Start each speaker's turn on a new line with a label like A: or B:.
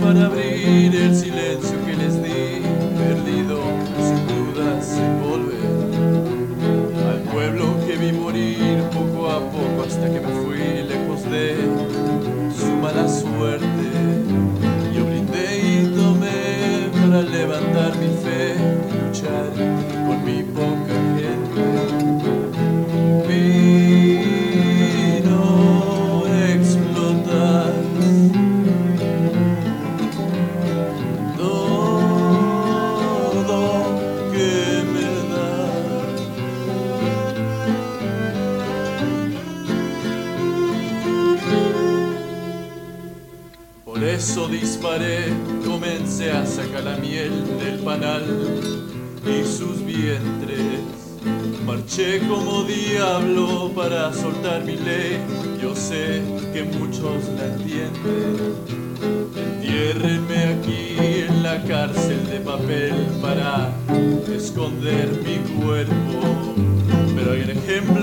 A: para abrir el silencio que les di, perdido sin dudas en volver al pueblo que vi morir poco a poco hasta que me fui lejos de su mala suerte. Yo brindé y tomé para levantar mi fe y luchar con mi poca gente. Vino a explotar todo que me da. Por eso disparé, comencé a sacar la miel del panal y sus vientres. Marché como diablo para soltar mi ley. Yo sé que muchos la entienden. Entiérrenme aquí en la cárcel de papel para esconder mi cuerpo. Pero hay un ejemplo